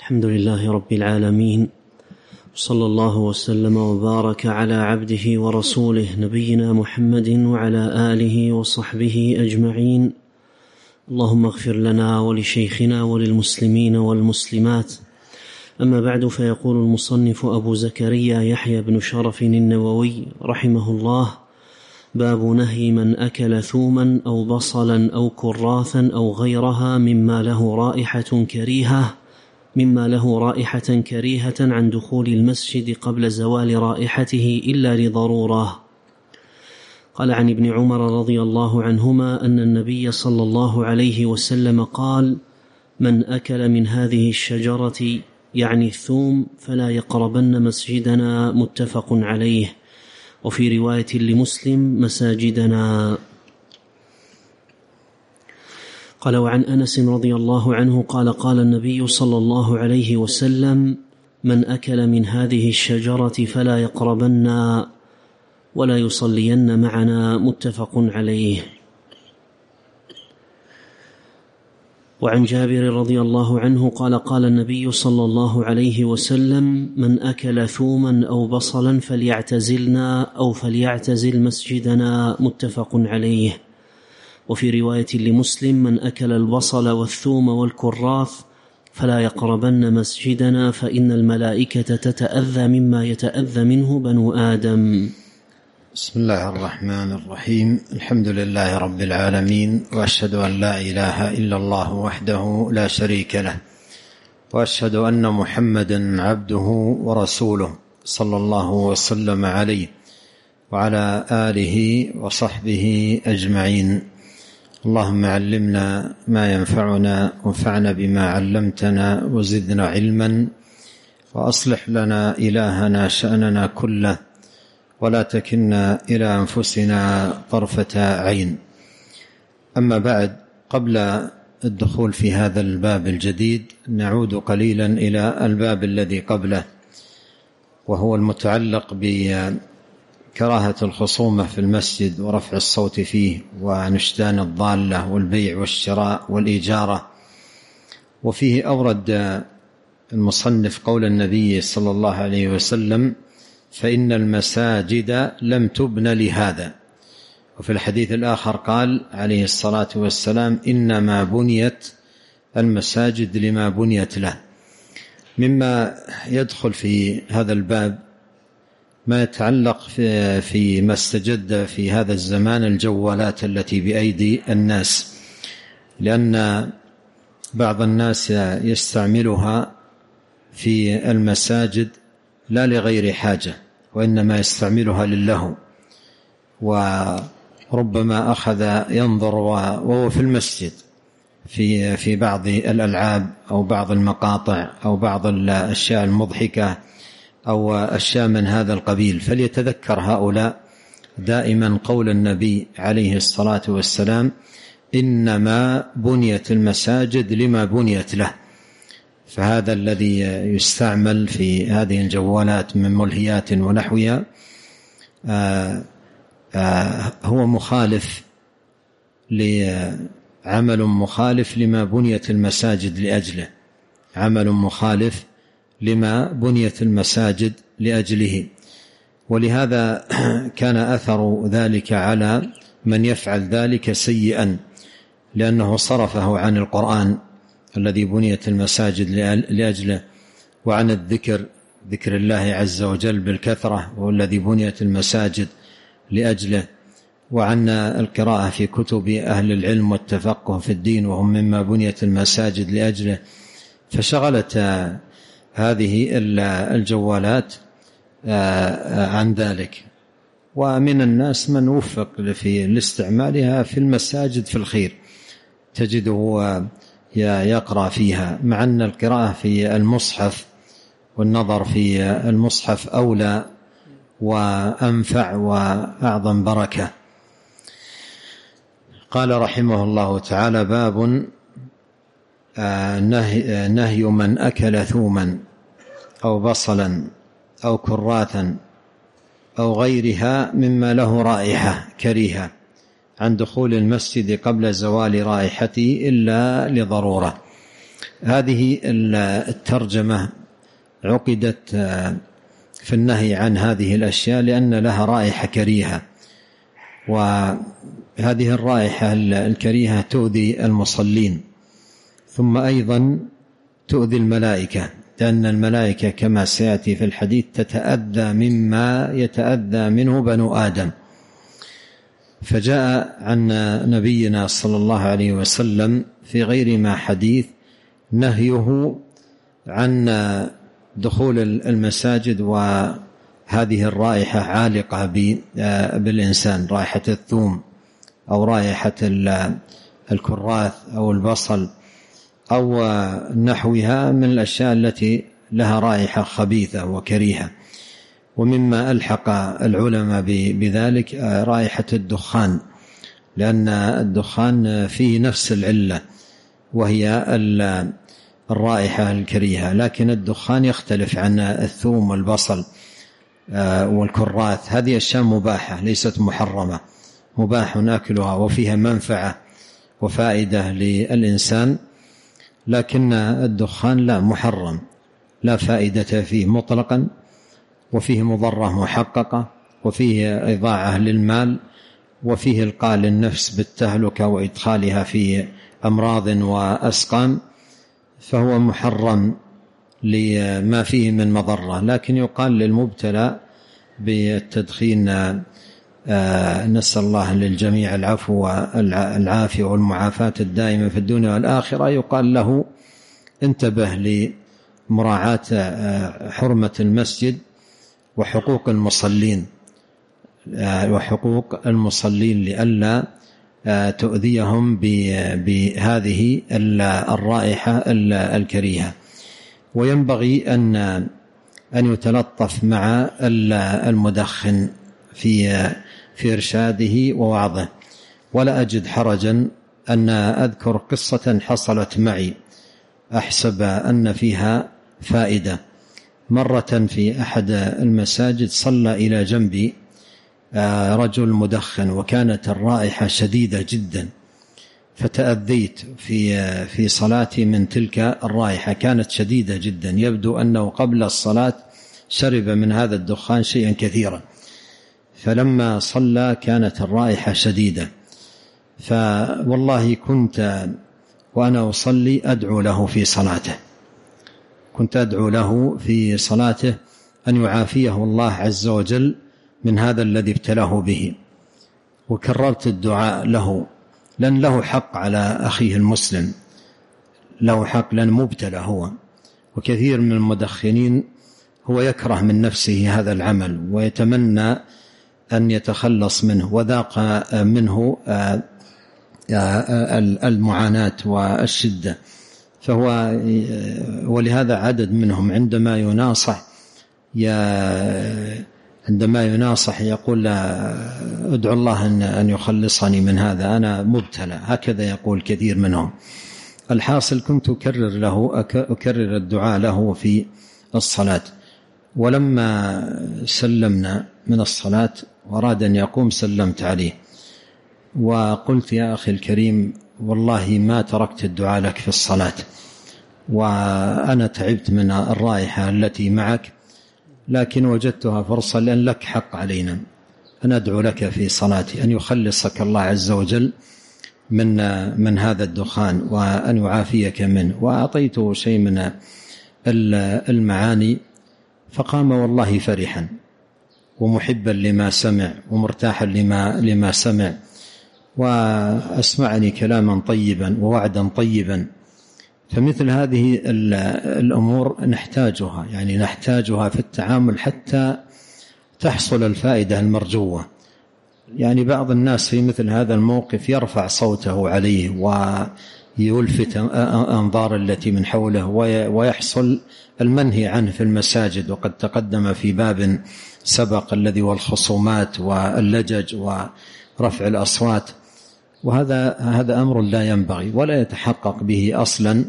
الحمد لله رب العالمين، صلى الله وسلم وبارك على عبده ورسوله نبينا محمد وعلى آله وصحبه أجمعين. اللهم اغفر لنا ولشيخنا وللمسلمين والمسلمات. أما بعد، فيقول المصنف أبو زكريا يحيى بن شرف النووي رحمه الله: باب نهي من أكل ثوما أو بصلا أو كراثا أو غيرها مما له رائحة كريهة عن دخول المسجد قبل زوال رائحته إلا لضرورة. قال عن ابن عمر رضي الله عنهما أن النبي صلى الله عليه وسلم قال: من أكل من هذه الشجرة يعني الثوم فلا يقربن مسجدنا، متفق عليه. وفي رواية لمسلم: مساجدنا. قال: وعن أنس رضي الله عنه قال: قال النبي صلى الله عليه وسلم: من أكل من هذه الشجرة فلا يقربن ولا يصلين معنا، متفق عليه. وعن جابر رضي الله عنه قال: قال النبي صلى الله عليه وسلم: من أكل ثوما أو بصلا فليعتزلنا أو فليعتزل مسجدنا، متفق عليه. وفي رواية لمسلم: من أكل البصل والثوم والكراث فلا يقربن مسجدنا فإن الملائكة تتأذى مما يتأذى منه بنو آدم. بسم الله الرحمن الرحيم. الحمد لله رب العالمين، وأشهد أن لا إله إلا الله وحده لا شريك له، وأشهد أن محمدا عبده ورسوله صلى الله وسلم عليه وعلى آله وصحبه أجمعين. اللهم علمنا ما ينفعنا، وانفعنا بما علمتنا، وزدنا علما، وأصلح لنا إلهنا شأننا كله، ولا تكلنا إلى أنفسنا طرفة عين. أما بعد، قبل الدخول في هذا الباب الجديد نعود قليلا إلى الباب الذي قبله، وهو المتعلق بكراهة الخصومة في المسجد ورفع الصوت فيه ونشدان الضالة والبيع والشراء والإجارة. وفيه أورد المصنف قول النبي صلى الله عليه وسلم: فإن المساجد لم تبن لهذا. وفي الحديث الآخر قال عليه الصلاة والسلام: إنما بنيت المساجد لما بنيت له. مما يدخل في هذا الباب ما يتعلق في ما استجد في هذا الزمان، الجوالات التي بأيدي الناس، لأن بعض الناس يستعملها في المساجد لا لغير حاجة، وإنما يستعملها للهو، وربما أخذ ينظر وهو في المسجد في بعض الألعاب أو بعض المقاطع أو بعض الأشياء المضحكة أو أشياء من هذا القبيل. فليتذكر هؤلاء دائما قول النبي عليه الصلاة والسلام: إنما بنيت المساجد لما بنيت له. فهذا الذي يستعمل في هذه الجوالات من ملهيات ونحوها هو مخالف عمل مخالف لما بنيت المساجد لأجله، عمل مخالف لما بنيت المساجد لأجله. ولهذا كان أثر ذلك على من يفعل ذلك سيئا، لأنه صرفه عن القرآن الذي بنيت المساجد لأجله، وعن ذكر الله عز وجل بالكثرة والذي بنيت المساجد لأجله، وعن القراءة في كتب أهل العلم والتفقه في الدين وهم مما بنيت المساجد لأجله. فشغلت هذه الجوالات عن ذلك. ومن الناس من وفق في استعمالها في المساجد في الخير، تجده يقرأ فيها، مع أن القراءة في المصحف والنظر في المصحف أولى وأنفع وأعظم بركة. قال رحمه الله تعالى: باب نهي من أكل ثوما أو بصلا أو كراثا أو غيرها مما له رائحة كريهة عن دخول المسجد قبل زوال رائحته إلا لضرورة. هذه الترجمة عقدت في النهي عن هذه الأشياء لأن لها رائحة كريهة، وهذه الرائحة الكريهة تؤذي المصلين، ثم أيضا تؤذي الملائكة، لأن الملائكة كما سيأتي في الحديث تتأذى مما يتأذى منه بنو آدم. فجاء عن نبينا صلى الله عليه وسلم في غير ما حديث نهيه عن دخول المساجد وهذه الرائحة عالقة بالإنسان، رائحة الثوم أو رائحة الكراث أو البصل أو نحوها من الأشياء التي لها رائحة خبيثة وكريهة. ومما ألحق العلماء بذلك رائحة الدخان، لأن الدخان فيه نفس العلة وهي الرائحة الكريهة، لكن الدخان يختلف عن الثوم والبصل والكراث. هذه أشياء مباحة ليست محرمة، مباح أكلها وفيها منفعة وفائدة للإنسان، لكن الدخان لا، محرم، لا فائدة فيه مطلقا، وفيه مضرة محققة، وفيه إضاعة للمال، وفيه إلقاء للنفس بالتهلكة وإدخالها في أمراض وأسقام، فهو محرم لما فيه من مضرة. لكن يقال للمبتلى بالتدخين نسأل الله للجميع العفو والعافية والمعافاة الدائمة في الدنيا والآخرة، يقال له انتبه لمراعاة حرمة المسجد وحقوق المصلين لئلا تؤذيهم بهذه الرائحة الكريهة. وينبغي أن يتلطف مع المدخن في إرشاده ووعظه. ولا أجد حرجا أن أذكر قصة حصلت معي أحسب أن فيها فائدة. مرة في أحد المساجد صلى إلى جنبي رجل مدخن، وكانت الرائحة شديدة جدا، فتأذيت في صلاتي من تلك الرائحة، كانت شديدة جدا، يبدو أنه قبل الصلاة شرب من هذا الدخان شيئا كثيرا، فلما صلى كانت الرائحة شديدة. فوالله كنت وأنا أصلي أدعو له في صلاته، كنت أدعو له في صلاته أن يعافيه الله عز وجل من هذا الذي ابتلاه به، وكررت الدعاء له، لأن له حق على أخيه المسلم، له حق لأن مبتلى هو. وكثير من المدخنين هو يكره من نفسه هذا العمل ويتمنى أن يتخلص منه، وذاق منه المعاناة والشدة، فهو ولهذا عدد منهم عندما يناصح يقول ادعو الله أن يخلصني من هذا، أنا مبتلى، هكذا يقول كثير منهم. الحاصل كنت أكرر الدعاء له في الصلاة، ولما سلمنا من الصلاة وأراد أن يقوم سلمت عليه وقلت يا أخي الكريم والله ما تركت الدعاء لك في الصلاة، وأنا تعبت من الرائحة التي معك، لكن وجدتها فرصة لأن لك حق علينا، أنا أدعو لك في صلاتي أن يخلصك الله عز وجل من هذا الدخان وأن يعافيك منه. وأعطيته شيء من المعاني، فقام والله فرحا ومحبا لما سمع ومرتاحا لما سمع، وأسمعني كلاما طيبا ووعدا طيبا. فمثل هذه الأمور نحتاجها، يعني نحتاجها في التعامل حتى تحصل الفائدة المرجوة. يعني بعض الناس في مثل هذا الموقف يرفع صوته عليه ويلفت أنظار التي من حوله ويحصل المنهي عنه في المساجد، وقد تقدم في باب سبق الذي والخصومات واللجج ورفع الأصوات، وهذا أمر لا ينبغي ولا يتحقق به أصلا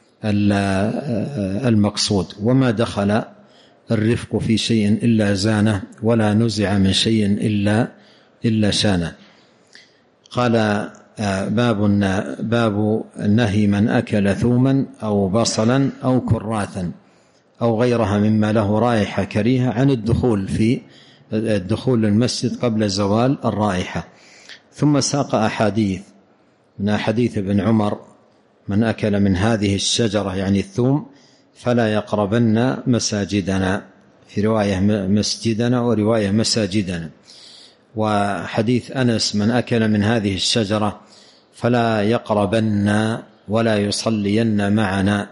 المقصود. وما دخل الرفق في شيء إلا زانه، ولا نزع من شيء إلا شانه. قال باب نهي من أكل ثوما أو بصلا أو كراثا أو غيرها مما له رائحة كريهة عن الدخول للمسجد قبل زوال الرائحة. ثم ساق أحاديث من حديث ابن عمر: من أكل من هذه الشجرة يعني الثوم فلا يقربن مساجدنا، في رواية مسجدنا ورواية مساجدنا. وحديث أنس: من أكل من هذه الشجرة فلا يقربن ولا يصلين معنا.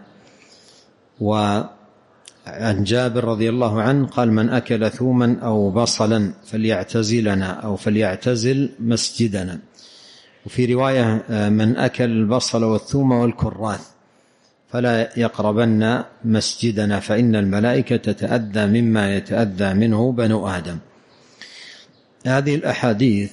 وعن جابر رضي الله عنه قال: من أكل ثوما أو بصلا فليعتزلنا أو فليعتزل مسجدنا. وفي رواية: من أكل البصل والثوم والكراث فلا يقربن مسجدنا فإن الملائكة تتأذى مما يتأذى منه بنو آدم. هذه الأحاديث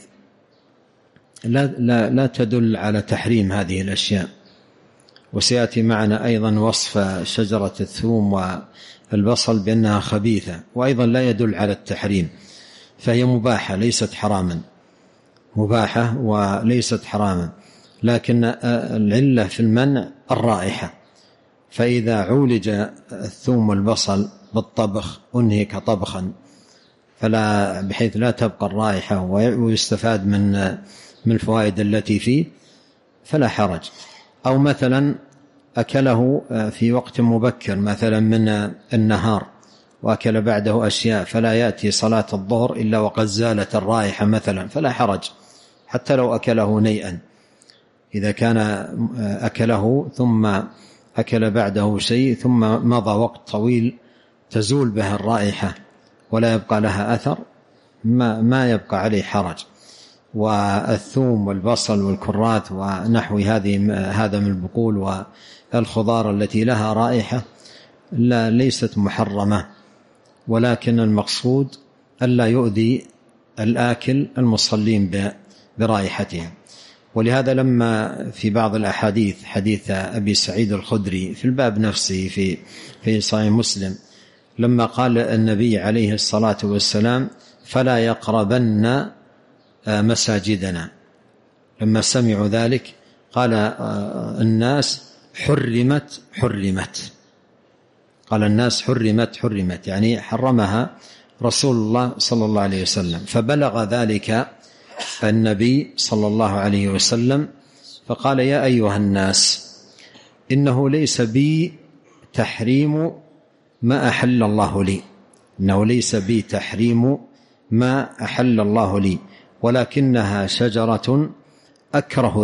لا تدل على تحريم هذه الأشياء، وسيأتي معنا أيضا وصف شجرة الثوم والبصل بأنها خبيثة، وأيضا لا يدل على التحريم، فهي مباحة ليست حراما، مباحة وليست حراما، لكن العلة في المنع الرائحة. فإذا عولج الثوم والبصل بالطبخ أنهك طبخا بحيث لا تبقى الرائحة ويستفاد من الفوائد التي فيه فلا حرج. أو مثلا أكله في وقت مبكر مثلا من النهار وأكل بعده أشياء فلا يأتي صلاة الظهر إلا وقد زالت الرائحة مثلا فلا حرج، حتى لو أكله نيئا. إذا كان أكله ثم أكل بعده شيء ثم مضى وقت طويل تزول به الرائحة ولا يبقى لها أثر ما يبقى عليه حرج. والثوم والبصل والكراث ونحو هذا من البقول والخضار التي لها رائحة ليست محرمة، ولكن المقصود ألا يؤذي الآكل المصلين برائحتها. ولهذا لما في بعض الأحاديث حديث أبي سعيد الخدري في الباب نفسه في صحيح مسلم لما قال النبي عليه الصلاة والسلام: فلا يقربن مساجدنا، لما سمعوا ذلك قال الناس حرمت، قال الناس حرمت يعني حرمها رسول الله صلى الله عليه وسلم. فبلغ ذلك النبي صلى الله عليه وسلم فقال: يا أيها الناس إنه ليس بي تحريم ما أحل الله لي، إنه ليس بي تحريم ما أحل الله لي، ولكنها شجرة أكره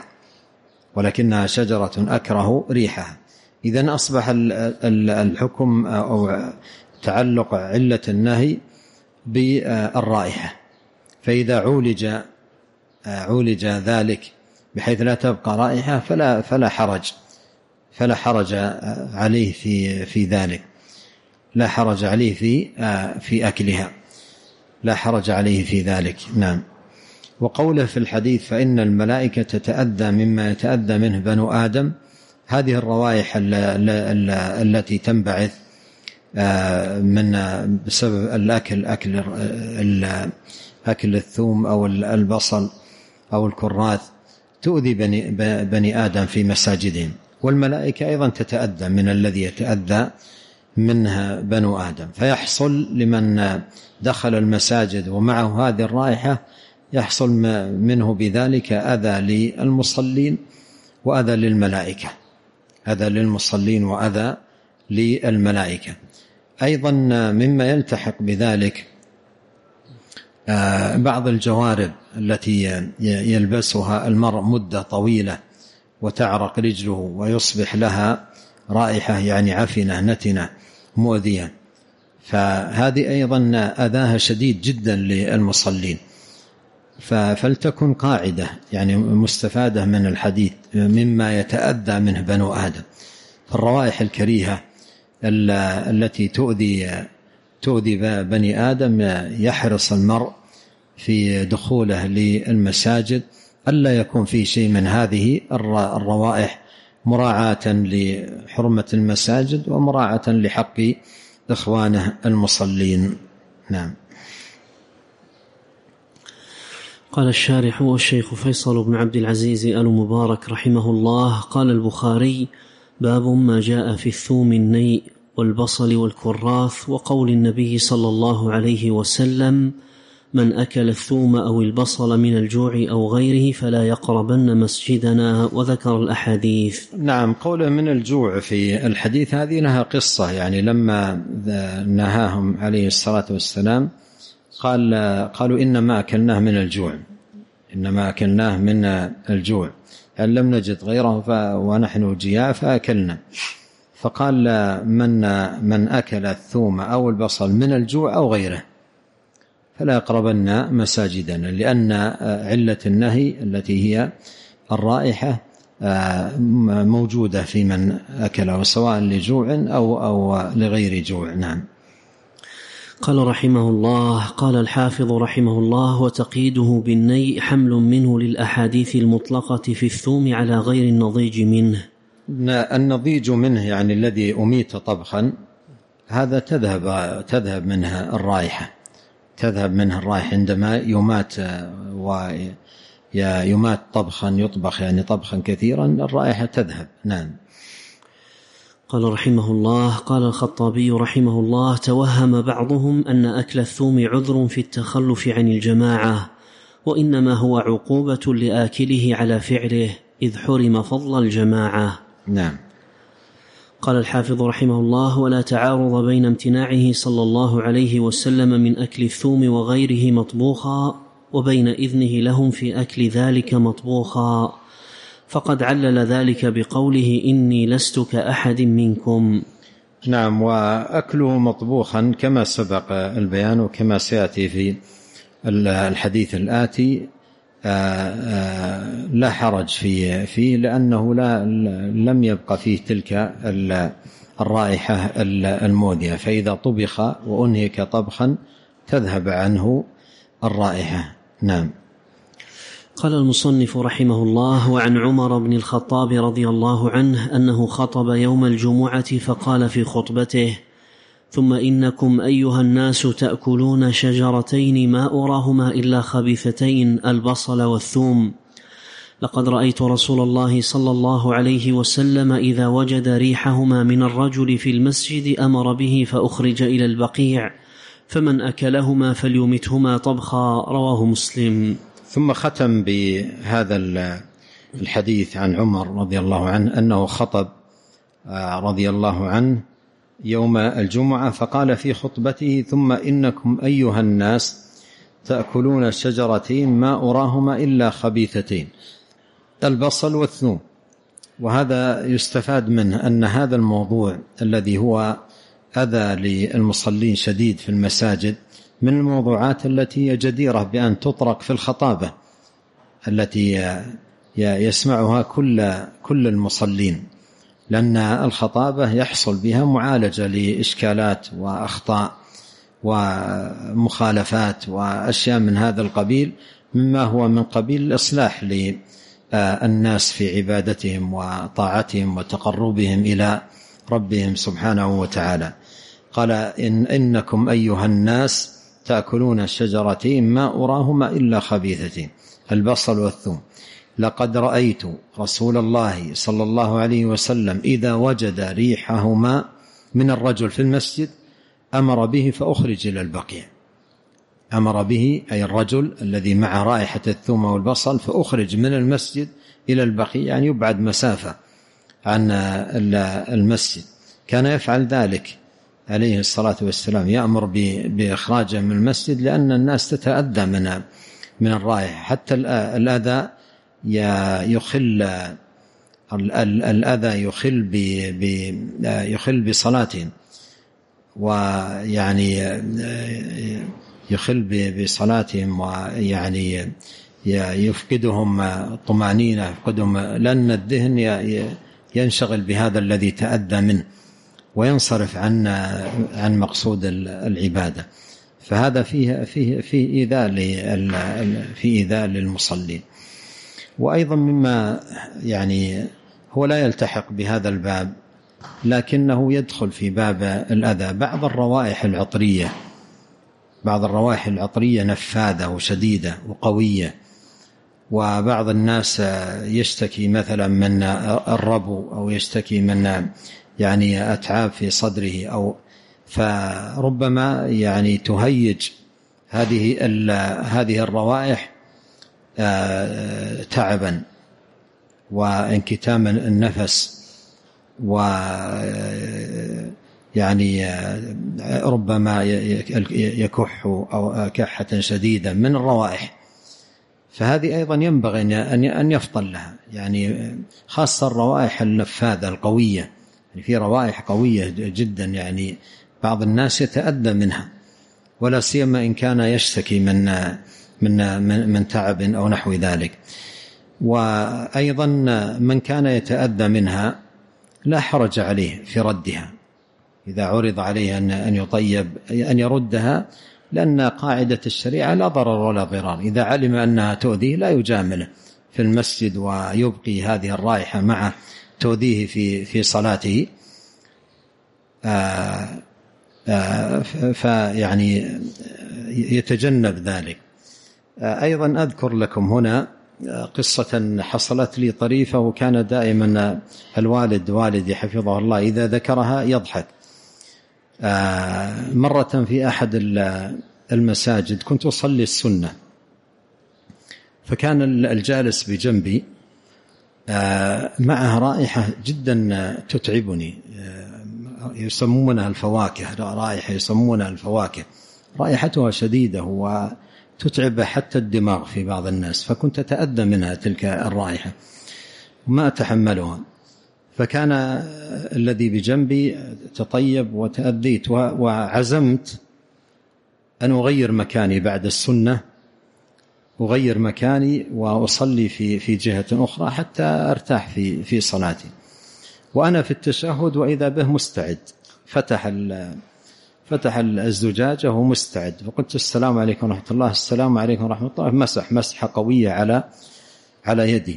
ريحها، إذن أصبح الحكم أو تعلق علة النهي بالرائحة. فإذا عولج ذلك بحيث لا تبقى رائحة فلا حرج عليه في ذلك، لا حرج عليه في أكلها، لا حرج عليه في ذلك. نعم. وقوله في الحديث: فإن الملائكة تتأذى مما يتأذى منه بنو آدم، هذه الروائح التي تنبعث بسبب أكل الثوم أو البصل أو الكراث تؤذي بني آدم في مساجدهم، والملائكة أيضا تتأذى من الذي يتأذى منها بنو آدم. فيحصل لمن دخل المساجد ومعه هذه الرائحة يحصل منه بذلك أذى للمصلين وأذى للملائكة، أذى للمصلين وأذى للملائكة. أيضا مما يلتحق بذلك بعض الجوارب التي يلبسها المرء مدة طويلة وتعرق رجله ويصبح لها رائحة يعني عفنة نتنة مؤذية، فهذه أيضا أذاها شديد جدا للمصلين. فلتكن قاعدة يعني مستفادة من الحديث مما يتأذى منه بنو آدم. الروائح الكريهة التي تؤذي بني آدم يحرص المرء في دخوله للمساجد ألا يكون فيه شيء من هذه الروائح، مراعاة لحرمة المساجد ومراعاة لحق إخوانه المصلين. نعم. قال الشارح والشيخ فيصل بن عبد العزيز آل مبارك رحمه الله: قال البخاري: باب ما جاء في الثوم النيء والبصل والكراث، وقول النبي صلى الله عليه وسلم: من أكل الثوم أو البصل من الجوع أو غيره فلا يقربن مسجدنا، وذكر الأحاديث. نعم، قوله من الجوع في الحديث هذه لها قصة، يعني لما نهاهم عليه الصلاة والسلام قالوا إنما أكلناه من الجوع، إنما أكلناه من الجوع، يعني لم نجد غيره ونحن جياع فأكلنا. فقال من أكل الثوم أو البصل من الجوع أو غيره فلا يقربن مساجدنا، لأن علة النهي التي هي الرائحة موجودة في من أكله سواء لجوع أو لغير جوع. نعم. قال رحمه الله: قال الحافظ رحمه الله: وتقييده بالنيء حمل منه للأحاديث المطلقة في الثوم على غير النضيج منه. النضيج منه يعني الذي أميت طبخا، هذا تذهب منها الرائحة، عندما يمات طبخا، يطبخ يعني طبخا كثيرا، الرائحة تذهب. نعم. قال رحمه الله: قال الخطابي رحمه الله: توهم بعضهم أن أكل الثوم عذر في التخلف عن الجماعة، وإنما هو عقوبة لآكله على فعله، إذ حرم فضل الجماعة. نعم. قال الحافظ رحمه الله: ولا تعارض بين امتناعه صلى الله عليه وسلم من أكل الثوم وغيره مطبوخا وبين إذنه لهم في أكل ذلك مطبوخا، فقد علل ذلك بقوله: إني لست كأحد منكم. نعم. وأكله مطبوخا كما سبق البيان وكما سيأتي في الحديث الآتي لا حرج فيه لأنه لم يبقى فيه تلك الرائحة المؤذية، فإذا طبخ وأنهك طبخا تذهب عنه الرائحة. نعم. قال المصنف رحمه الله: وعن عمر بن الخطاب رضي الله عنه أنه خطب يوم الجمعة فقال في خطبته: ثم إنكم أيها الناس تأكلون شجرتين ما أراهما إلا خبيثتين، البصل والثوم. لقد رأيت رسول الله صلى الله عليه وسلم إذا وجد ريحهما من الرجل في المسجد أمر به فأخرج إلى البقيع، فمن أكلهما فليمتهما طبخا. رواه مسلم. ثم ختم بهذا الحديث عن عمر رضي الله عنه أنه خطب رضي الله عنه يوم الجمعة فقال في خطبته: ثم إنكم أيها الناس تأكلون شجرتين ما أراهما إلا خبيثتين، البصل والثوم. وهذا يستفاد منه أن هذا الموضوع الذي هو أذى للمصلين شديد في المساجد من الموضوعات التي جديرة بأن تطرق في الخطابة التي يسمعها كل المصلين، لأن الخطابة يحصل بها معالجة لإشكالات وأخطاء ومخالفات وأشياء من هذا القبيل، مما هو من قبيل الإصلاح للناس في عبادتهم وطاعتهم وتقربهم إلى ربهم سبحانه وتعالى. قال: إنكم أيها الناس تأكلون الشجرتين ما أراهما إلا خبيثتين، البصل والثوم. لقد رأيت رسول الله صلى الله عليه وسلم إذا وجد ريحهما من الرجل في المسجد أمر به فأخرج إلى البقيع. أمر به أي الرجل الذي مع رائحة الثوم والبصل فأخرج من المسجد إلى البقيع، يعني يبعد مسافة عن المسجد. كان يفعل ذلك عليه الصلاة والسلام، يأمر بإخراجه من المسجد لأن الناس تتأذى من الرائحة. حتى الأذى يخل بصلاتهم، ويعني يخل بصلاتهم، ويعني يفقدهم طمأنينة، يفقدهم، لأن الذهن ينشغل بهذا الذي تأذى منه وينصرف عن مقصود العبادة. فهذا فيه إيذاء للمصلين. وأيضا مما يعني هو لا يلتحق بهذا الباب لكنه يدخل في باب الأذى، بعض الروائح العطرية نفاذة وشديدة وقوية، وبعض الناس يشتكي مثلا من الربو أو يشتكي من يعني أتعاب في صدره، أو فربما يعني تهيج هذه الروائح تعبا وانكتاما النفس، ويعني ربما يكح أو كحة شديدة من الروائح. فهذه أيضا ينبغي أن يفطن لها، يعني خاصة الروائح النفاذة القوية، يعني في روائح قوية جدا يعني بعض الناس يتأذى منها، ولا سيما إن كان يشتكي من تعب أو نحو ذلك. وأيضا من كان يتأذى منها لا حرج عليه في ردها، إذا عرض عليه أن يطيب أن يردها، لأن قاعدة الشريعة لا ضرر ولا ضرار. إذا علم أنها تؤذيه لا يجامله في المسجد ويبقي هذه الرائحة مع تؤذيه في صلاته، فيعني يتجنب ذلك. أيضا أذكر لكم هنا قصة حصلت لي طريفة، وكان دائما والدي حفظه الله إذا ذكرها يضحك. مرة في أحد المساجد كنت أصلي السنة، فكان الجالس بجنبي معه رائحة جدا تتعبني، يسمونها الفواكه، رائحة يسمونها الفواكه، رائحتها شديدة وتتعب حتى الدماغ في بعض الناس، فكنت أتأذى منها تلك الرائحة وما أتحملها. فكان الذي بجنبي تطيب وتأذيت، وعزمت أن أغير مكاني بعد السنة، أغير مكاني وأصلي في جهة أخرى حتى أرتاح في صلاتي. وأنا في التشهد وإذا به مستعد، فتح الزجاجة ومستعد، فقلت السلام عليكم ورحمة الله، السلام عليكم ورحمة الله، مسحة قوية على يدي.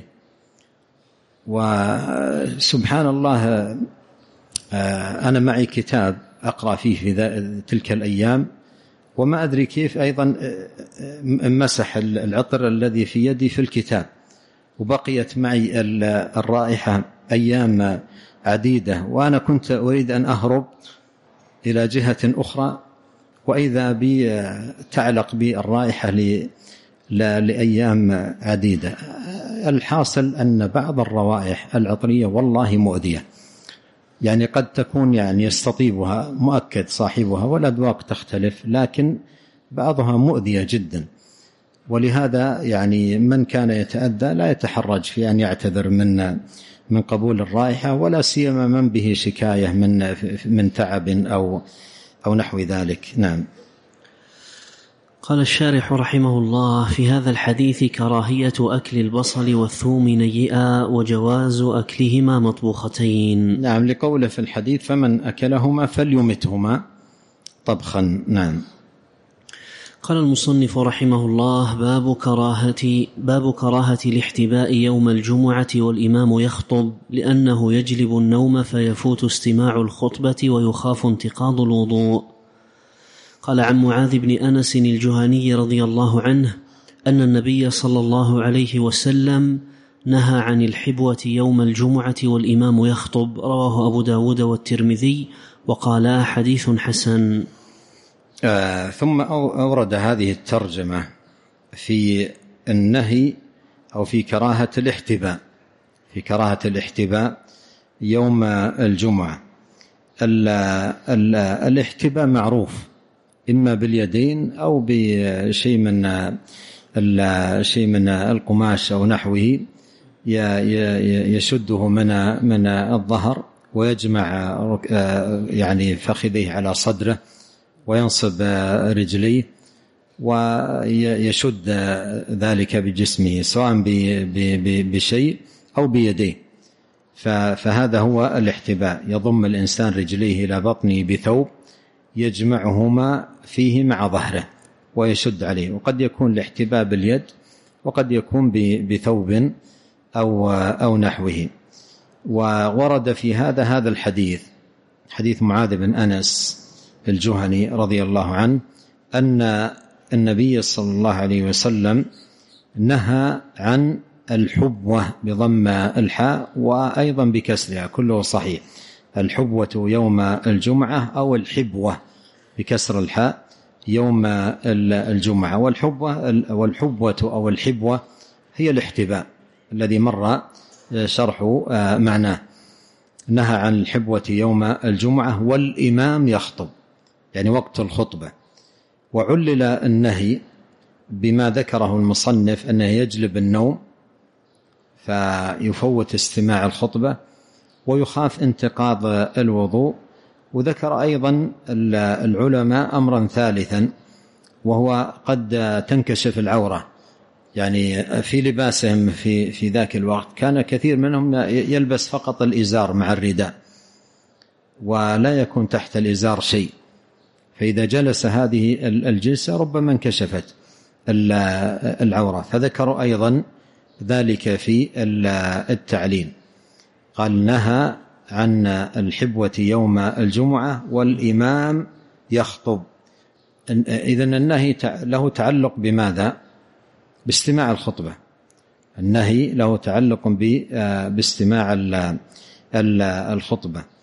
وسبحان الله أنا معي كتاب أقرأ فيه في تلك الأيام، وما أدري كيف أيضا مسح العطر الذي في يدي في الكتاب، وبقيت معي الرائحة أيام عديدة، وأنا كنت أريد أن أهرب إلى جهة أخرى، وإذا بي تعلق بي الرائحة لأيام عديدة. الحاصل أن بعض الروائح العطرية والله مؤذية، يعني قد تكون يعني يستطيبها مؤكد صاحبها والأذواق تختلف، لكن بعضها مؤذية جدا. ولهذا يعني من كان يتأذى لا يتحرج في أن يعتذر من قبول الرائحة، ولا سيما من به شكاية من تعب أو نحو ذلك. نعم. قال الشارح رحمه الله: في هذا الحديث كراهية أكل البصل والثوم نيئا، وجواز أكلهما مطبوختين. نعم، لقوله في الحديث: فمن أكلهما فليمتهما طبخا. نعم. قال المصنف رحمه الله: باب كراهة الاحتباء يوم الجمعة والإمام يخطب، لأنه يجلب النوم فيفوت استماع الخطبة ويخاف انتقاض الوضوء. قال عن معاذ بن أنس الجهني رضي الله عنه أن النبي صلى الله عليه وسلم نهى عن الحبوة يوم الجمعة والإمام يخطب، رواه أبو داود والترمذي وقالا حديث حسن. ثم أورد هذه الترجمة في النهي أو في كراهة الاحتباء يوم الجمعة. الاحتباء معروف إما باليدين أو بشيء من القماش أو نحوه يشده من الظهر ويجمع يعني فخذيه على صدره وينصب رجليه ويشد ذلك بجسمه سواء بشيء أو بيديه. فهذا هو الاحتباء، يضم الإنسان رجليه إلى بطنه بثوب يجمعهما فيه مع ظهره ويشد عليه. وقد يكون الاحتباء باليد وقد يكون بثوب أو نحوه. وورد في هذا الحديث، حديث معاذ بن أنس الجهني رضي الله عنه، أن النبي صلى الله عليه وسلم نهى عن الحبوة بضم الحاء وأيضا بكسرها، كله صحيح. الحبوة يوم الجمعة أو الحبوة بكسر الحاء يوم الجمعة. والحبوة أو الحبوة هي الاحتباء الذي مر شرح معناه. نهى عن الحبوة يوم الجمعة والإمام يخطب، يعني وقت الخطبة. وعلل النهي بما ذكره المصنف أنه يجلب النوم فيفوت استماع الخطبة ويخاف انتقاض الوضوء. وذكر أيضا العلماء أمرا ثالثا، وهو قد تنكشف العورة، يعني في لباسهم في ذاك الوقت كان كثير منهم يلبس فقط الإزار مع الرداء ولا يكون تحت الإزار شيء، فإذا جلس هذه الجلسة ربما انكشفت العورة، فذكروا أيضا ذلك في التعليل. قال نهى عن الحبوة يوم الجمعة والإمام يخطب. إذن النهي له تعلق بماذا؟ باستماع الخطبة. النهي له تعلق باستماع الخطبة.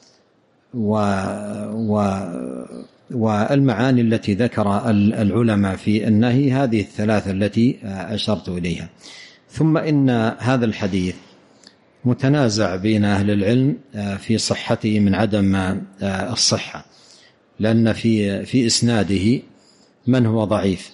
والمعاني التي ذكر العلماء في النهي هذه الثلاثة التي أشرت إليها. ثم إن هذا الحديث متنازع بين أهل العلم في صحته من عدم الصحة، لأن في إسناده من هو ضعيف،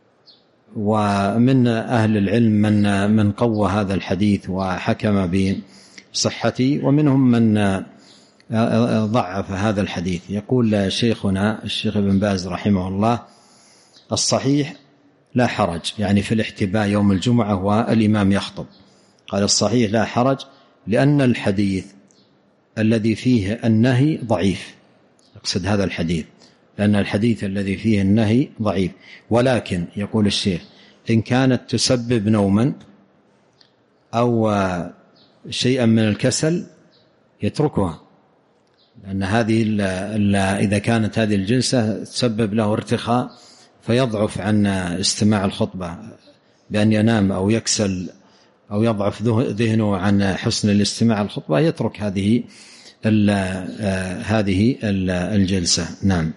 ومن أهل العلم من قوى هذا الحديث وحكم بصحته، ومنهم من ضعف هذا الحديث. يقول شيخنا الشيخ ابن باز رحمه الله: الصحيح لا حرج، يعني في الاحتباء يوم الجمعة والإمام يخطب. قال الصحيح لا حرج لأن الحديث الذي فيه النهي ضعيف. أقصد هذا الحديث لأن الحديث الذي فيه النهي ضعيف. ولكن يقول الشيخ إن كانت تسبب نوما أو شيئا من الكسل يتركها، لأن هذه إذا كانت هذه الجلسة تسبب له ارتخاء فيضعف عن استماع الخطبة بأن ينام أو يكسل أو يضعف ذهنه عن حسن الاستماع الخطبة، يترك هذه الجلسة. نعم.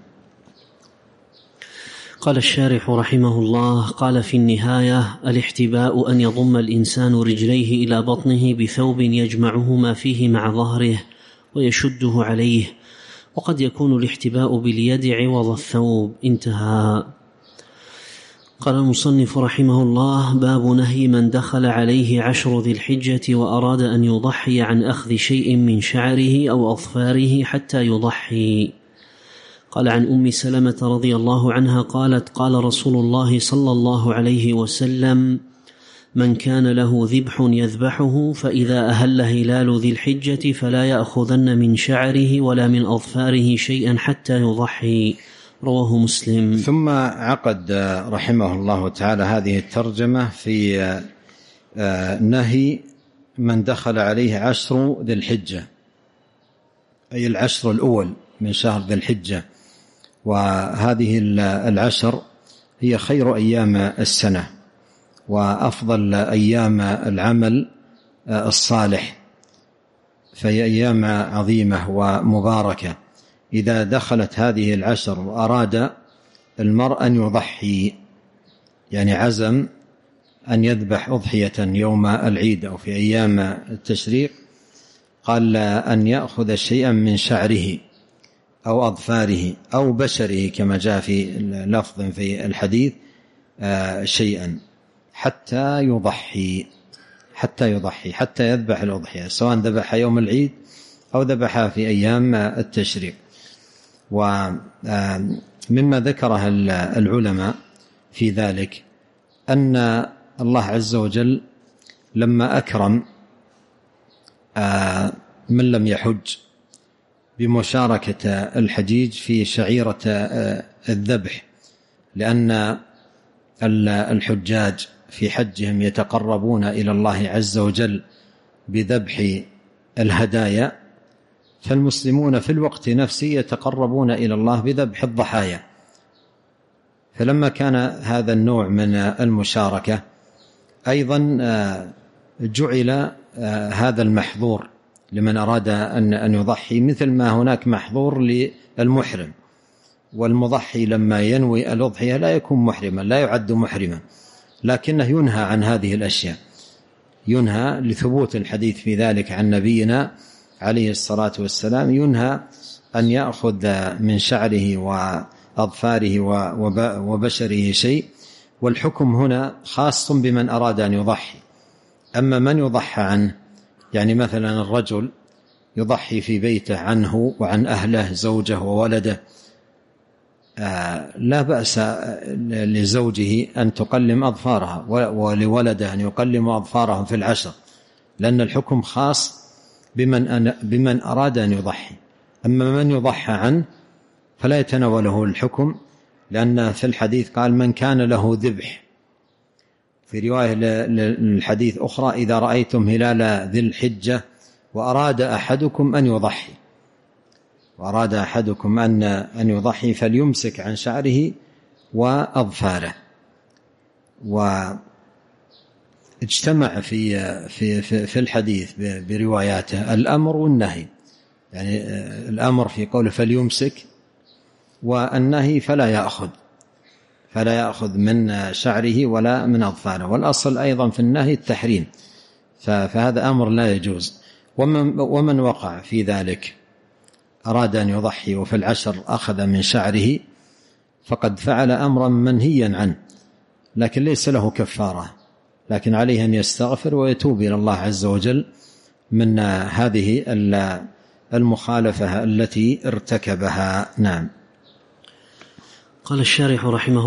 قال الشارح رحمه الله: قال في النهاية: الاحتباء أن يضم الإنسان رجليه إلى بطنه بثوب يجمعهما فيه مع ظهره ويشده عليه، وقد يكون الاحتباء باليد عوض الثوب. انتهى. قال المصنف رحمه الله: باب نهي من دخل عليه 10 ذي الحجة وأراد أن يضحي عن أخذ شيء من شعره أو أظفاره حتى يضحي. قال عن أم سلمة رضي الله عنها قالت: قال رسول الله صلى الله عليه وسلم: من كان له ذبح يذبحه فإذا أهل هلال ذي الحجة فلا يأخذن من شعره ولا من أظفاره شيئا حتى يضحي. رواه مسلم. ثم عقد رحمه الله تعالى هذه الترجمة في نهي من دخل عليه 10 ذي الحجة، أي 10 الأول من شهر ذي الحجة. وهذه 10 هي خير أيام السنة وأفضل أيام العمل الصالح، فهي أيام عظيمة ومباركة. إذا دخلت هذه 10 وأراد المرء أن يضحي، يعني عزم أن يذبح أضحية يوم العيد أو في أيام التشريق، قال أن يأخذ شيئا من شعره أو أظفاره أو بشره كما جاء في لفظ في الحديث شيئا حتى يضحي، حتى يذبح الأضحية، سواء ذبح يوم العيد أو ذبحها في أيام التشريق. ومما ذكره العلماء في ذلك أن الله عز وجل لما أكرم من لم يحج بمشاركة الحجيج في شعيرة الذبح، لأن الحجاج في حجهم يتقربون إلى الله عز وجل بذبح الهدايا، فالمسلمون في الوقت نفسه يتقربون إلى الله بذبح الضحايا. فلما كان هذا النوع من المشاركة أيضا جعل هذا المحظور لمن أراد أن يضحي، مثل ما هناك محظور للمحرم، والمضحي لما ينوي الأضحية لا يكون محرما، لا يعد محرما، لكنه ينهى عن هذه الأشياء، ينهى لثبوت الحديث في ذلك عن نبينا عليه الصلاة والسلام، ينهى أن يأخذ من شعره وأظفاره وبشره شيء، والحكم هنا خاص بمن أراد أن يضحي. أما من يضحى عنه، يعني مثلا الرجل يضحي في بيته عنه وعن أهله زوجه وولده، لا بأس لزوجه أن تقلم أظفارها ولولده أن يقلم أظفارهم في العشر، لأن الحكم خاص بمن أراد أن يضحي. أما من يضحى عنه فلا يتناوله الحكم، لأن في الحديث قال من كان له ذبح، في رواية للحديث أخرى إذا رأيتم هلال ذي الحجة وأراد أحدكم أن يضحي فليمسك عن شعره وأظفاره. واجتمع في الحديث برواياته الأمر والنهي، يعني الأمر في قوله فليمسك، والنهي فلا يأخذ من شعره ولا من أظفاره، والأصل أيضا في النهي التحريم، فهذا أمر لا يجوز. ومن وقع في ذلك أراد أن يضحي وفي العشر أخذ من شعره فقد فعل أمرا منهيا عنه، لكن ليس له كفارة، لكن عليه أن يستغفر ويتوب إلى الله عز وجل من هذه المخالفة التي ارتكبها. نعم. قال الشارح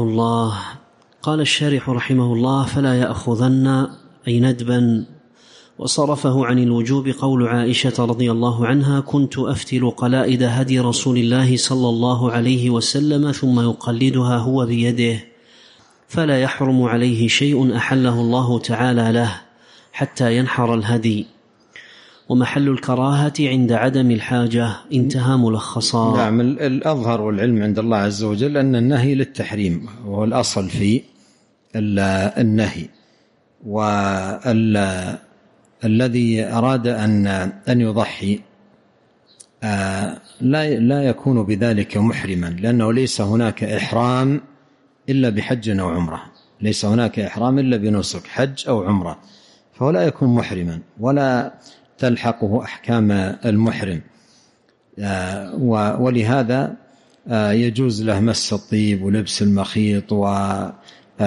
رحمه الله فلا يأخذن أي ندبا. وصرفه عن الوجوب قول عائشة رضي الله عنها كنت أفتل قلائد هدي رسول الله صلى الله عليه وسلم ثم يقلدها هو بيده، فلا يحرم عليه شيء أحله الله تعالى له حتى ينحر الهدي، ومحل الكراهة عند عدم الحاجة. انتهى ملخصا. نعم. الأظهر والعلم عند الله عز وجل أن النهي للتحريم، وهو الأصل في النهي. والذي أراد أن يضحي لا يكون بذلك محرما، لأنه ليس هناك إحرام إلا بحج أو عمرة، ليس هناك إحرام إلا بنسك حج أو عمرة، فهو لا يكون محرما ولا تلحقه أحكام المحرم. ولهذا يجوز له مس الطيب ولبس المخيط وإتيان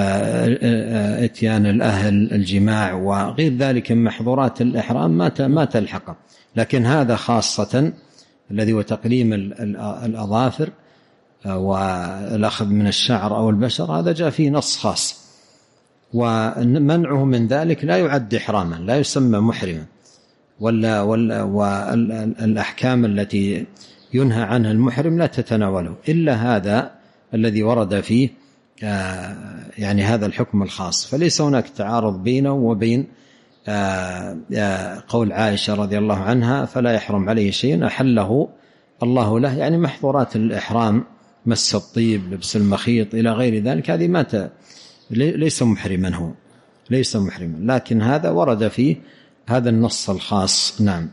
الأهل الجماع وغير ذلك من محظورات الإحرام ما تلحقه. لكن هذا خاصة الذي هو تقليم الأظافر والأخذ من الشعر أو البشر، هذا جاء فيه نص خاص، ومنعه من ذلك لا يعد إحراما، لا يسمى محرما. والأحكام التي ينهى عنها المحرم لا تتناوله إلا هذا الذي ورد فيه يعني هذا الحكم الخاص. فليس هناك تعارض بينه وبين قول عائشة رضي الله عنها فلا يحرم عليه شيء أحله الله له، يعني محظورات الإحرام مس الطيب لبس المخيط إلى غير ذلك، هذه ليس محرما، هو ليس محرما، لكن هذا ورد فيه هذا النص الخاص. نعم.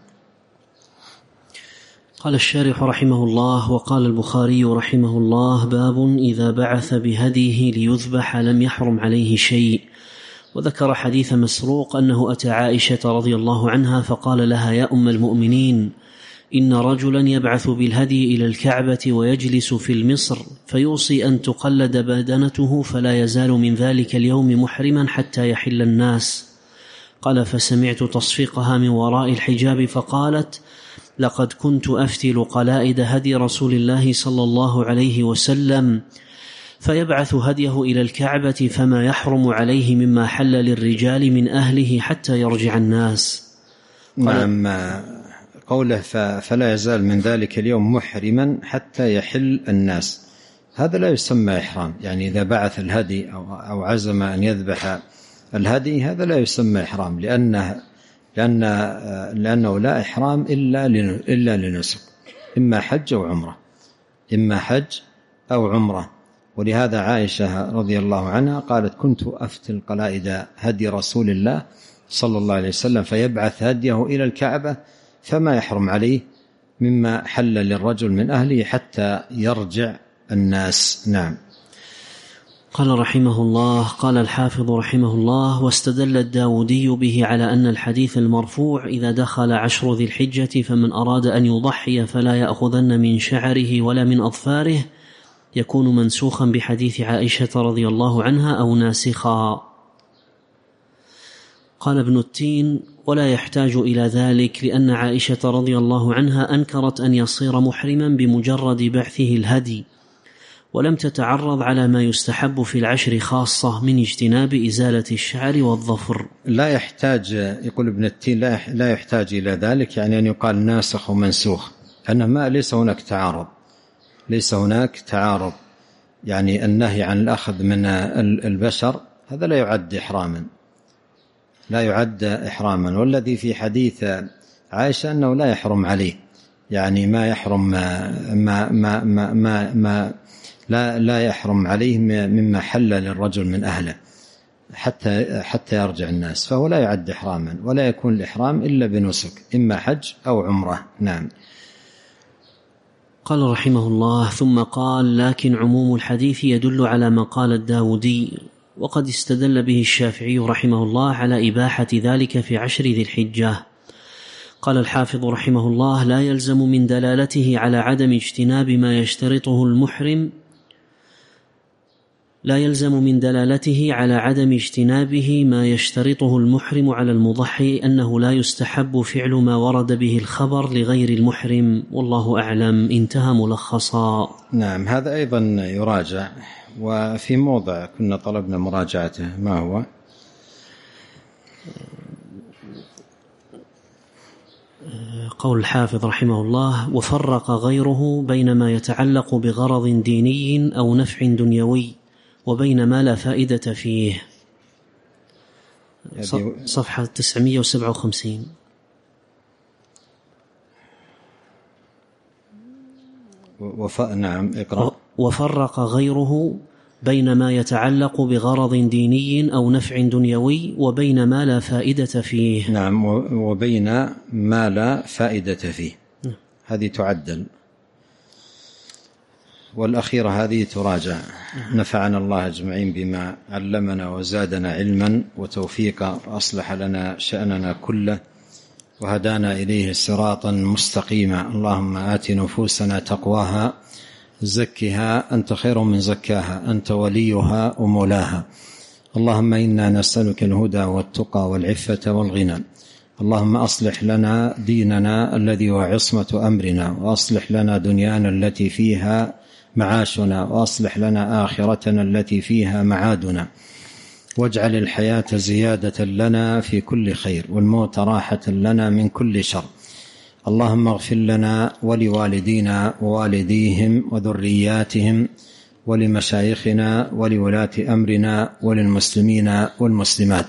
قال الشارح رحمه الله: وقال البخاري رحمه الله: باب إذا بعث بهديه ليذبح لم يحرم عليه شيء. وذكر حديث مسروق أنه أتى عائشة رضي الله عنها فقال لها: يا أم المؤمنين، إن رجلا يبعث بالهدي إلى الكعبة ويجلس في المصر فيوصي أن تقلد بدنته فلا يزال من ذلك اليوم محرما حتى يحل الناس. قال: فسمعت تصفيقها من وراء الحجاب فقالت: لقد كنت أفتل قلائد هدي رسول الله صلى الله عليه وسلم، فيبعث هديه إلى الكعبة فما يحرم عليه مما حل للرجال من أهله حتى يرجع الناس. نعم. قوله فلا يزال من ذلك اليوم محرما حتى يحل الناس، هذا لا يسمى إحرام. يعني إذا بعث الهدي أو عزم أن يذبح الهدي هذا لا يسمى إحرام، لأنه لا إحرام إلا لنسك، إما حج أو عمرة، ولهذا عائشة رضي الله عنها قالت: كنت أفتي القلائد هدي رسول الله صلى الله عليه وسلم فيبعث هديه إلى الكعبة فما يحرم عليه مما حل للرجل من أهله حتى يرجع الناس. نعم. قال رحمه الله: قال الحافظ رحمه الله: واستدل الداودي به على أن الحديث المرفوع إذا دخل 10 ذي الحجة فمن أراد أن يضحي فلا يأخذن من شعره ولا من أظفاره يكون منسوخا بحديث عائشة رضي الله عنها أو ناسخا. قال ابن التين: ولا يحتاج إلى ذلك، لأن عائشة رضي الله عنها أنكرت أن يصير محرما بمجرد بعثه الهدي، ولم تتعرض على ما يستحب في العشر خاصة من اجتناب إزالة الشعر والظفر. لا يحتاج، يقول ابن التين، لا يحتاج إلى ذلك، يعني أن يقال ناسخ ومنسوخ، أنه ليس هناك تعارض، يعني النهي عن الأخذ من البشر هذا لا يعد إحراما، والذي في حديث عائشة أنه لا يحرم عليه، يعني ما يحرم لا يحرم عليه مما حل للرجل من أهله حتى يرجع الناس، فهو لا يعد إحراما، ولا يكون الإحرام إلا بنسك، إما حج أو عمرة. نعم. قال رحمه الله: ثم قال: لكن عموم الحديث يدل على ما قال الداودي، وقد استدل به الشافعي رحمه الله على إباحة ذلك في 10 ذي الحجة. قال الحافظ رحمه الله: لا يلزم من دلالته على عدم اجتناب ما يشترطه المحرم على المضحي أنه لا يستحب فعل ما ورد به الخبر لغير المحرم، والله أعلم. انتهى ملخصا. نعم. هذا أيضا يراجع، وفي موضع كنا طلبنا مراجعته، ما هو؟ قول الحافظ رحمه الله: وفرق غيره بين ما يتعلق بغرض ديني أو نفع دنيوي وبين ما لا فائدة فيه. صفحة 957. نعم، اقرأ. وفرق غيره بين ما يتعلق بغرض ديني أو نفع دنيوي وبين ما لا فائدة فيه. نعم، وبين ما لا فائدة فيه، هذه تعدل، والأخيرة هذه تراجع. نفعنا الله أجمعين بما علمنا وزادنا علما وتوفيقا، وأصلح لنا شأننا كله، وهدانا إليه صراطا مستقيما. اللهم آت نفوسنا تقواها، زكها أنت خير من زكاها، أنت وليها ومولاها. اللهم إنا نسألك الهدى والتقى والعفة والغنى. اللهم أصلح لنا ديننا الذي هو عصمة أمرنا، وأصلح لنا دنيانا التي فيها معاشنا، وأصلح لنا آخرتنا التي فيها معادنا، واجعل الحياة زيادة لنا في كل خير، والموت راحة لنا من كل شر. اللهم اغفر لنا ولوالدينا ووالديهم وذرياتهم ولمشايخنا ولولاة أمرنا وللمسلمين والمسلمات.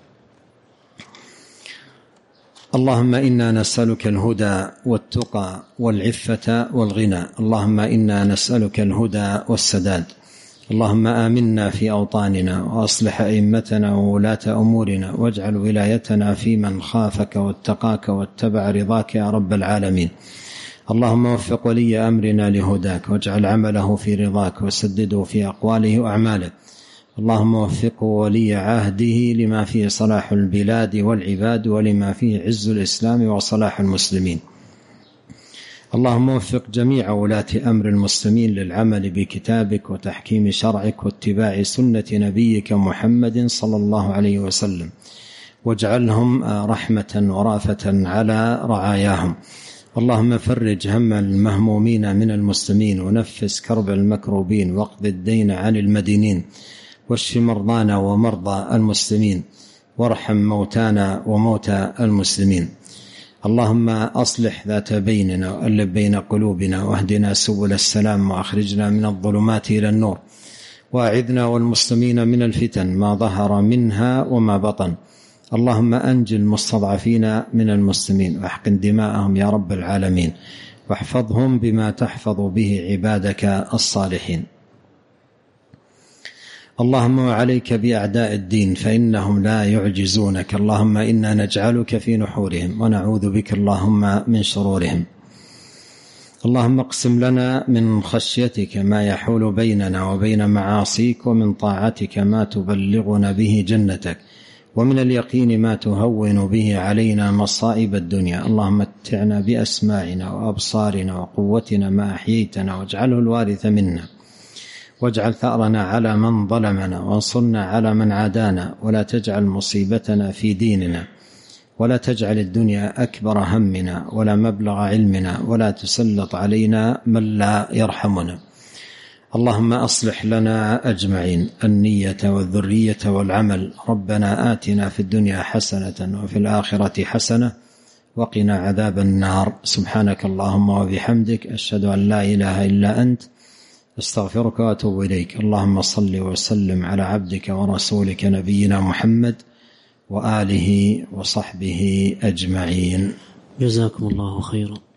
اللهم إنا نسألك الهدى والتقى والعفة والغنى. اللهم إنا نسألك الهدى والسداد. اللهم آمنا في أوطاننا، وأصلح أئمتنا وولاة أمورنا، واجعل ولايتنا في من خافك واتقاك واتبع رضاك يا رب العالمين. اللهم وفق ولي أمرنا لهداك، واجعل عمله في رضاك، وسدده في أقواله وأعماله. اللهم وفقه ولي عهده لما فيه صلاح البلاد والعباد، ولما فيه عز الإسلام وصلاح المسلمين. اللهم وفق جميع ولاة أمر المسلمين للعمل بكتابك وتحكيم شرعك واتباع سنة نبيك محمد صلى الله عليه وسلم، واجعلهم رحمة ورافة على رعاياهم. اللهم فرج هم المهمومين من المسلمين، ونفس كرب المكروبين، واقض الدين عن المدينين، واشف مرضانا ومرضى المسلمين، وارحم موتانا وموتى المسلمين. اللهم أصلح ذات بيننا، وألف بين قلوبنا، واهدنا سبل السلام، وأخرجنا من الظلمات إلى النور، وأعذنا والمسلمين من الفتن ما ظهر منها وما بطن. اللهم أنجِ المستضعفين من المسلمين، واحقن دماءهم يا رب العالمين، واحفظهم بما تحفظ به عبادك الصالحين. اللهم وعليك بأعداء الدين فإنهم لا يعجزونك. اللهم إنا نجعلك في نحورهم ونعوذ بك اللهم من شرورهم. اللهم اقسم لنا من خشيتك ما يحول بيننا وبين معاصيك، ومن طاعتك ما تبلغنا به جنتك، ومن اليقين ما تهون به علينا مصائب الدنيا. اللهم متعنا بأسماعنا وأبصارنا وقوتنا ما أحييتنا، واجعله الوارث منا، واجعل ثأرنا على من ظلمنا، وانصرنا على من عادانا، ولا تجعل مصيبتنا في ديننا، ولا تجعل الدنيا أكبر همنا ولا مبلغ علمنا، ولا تسلط علينا من لا يرحمنا. اللهم أصلح لنا أجمعين النية والذرية والعمل. ربنا آتنا في الدنيا حسنة وفي الآخرة حسنة وقنا عذاب النار. سبحانك اللهم وبحمدك، أشهد أن لا إله إلا أنت، استغفرك وأتوب إليك. اللهم صل وسلم على عبدك ورسولك نبينا محمد وآله وصحبه أجمعين. جزاكم الله خيرا.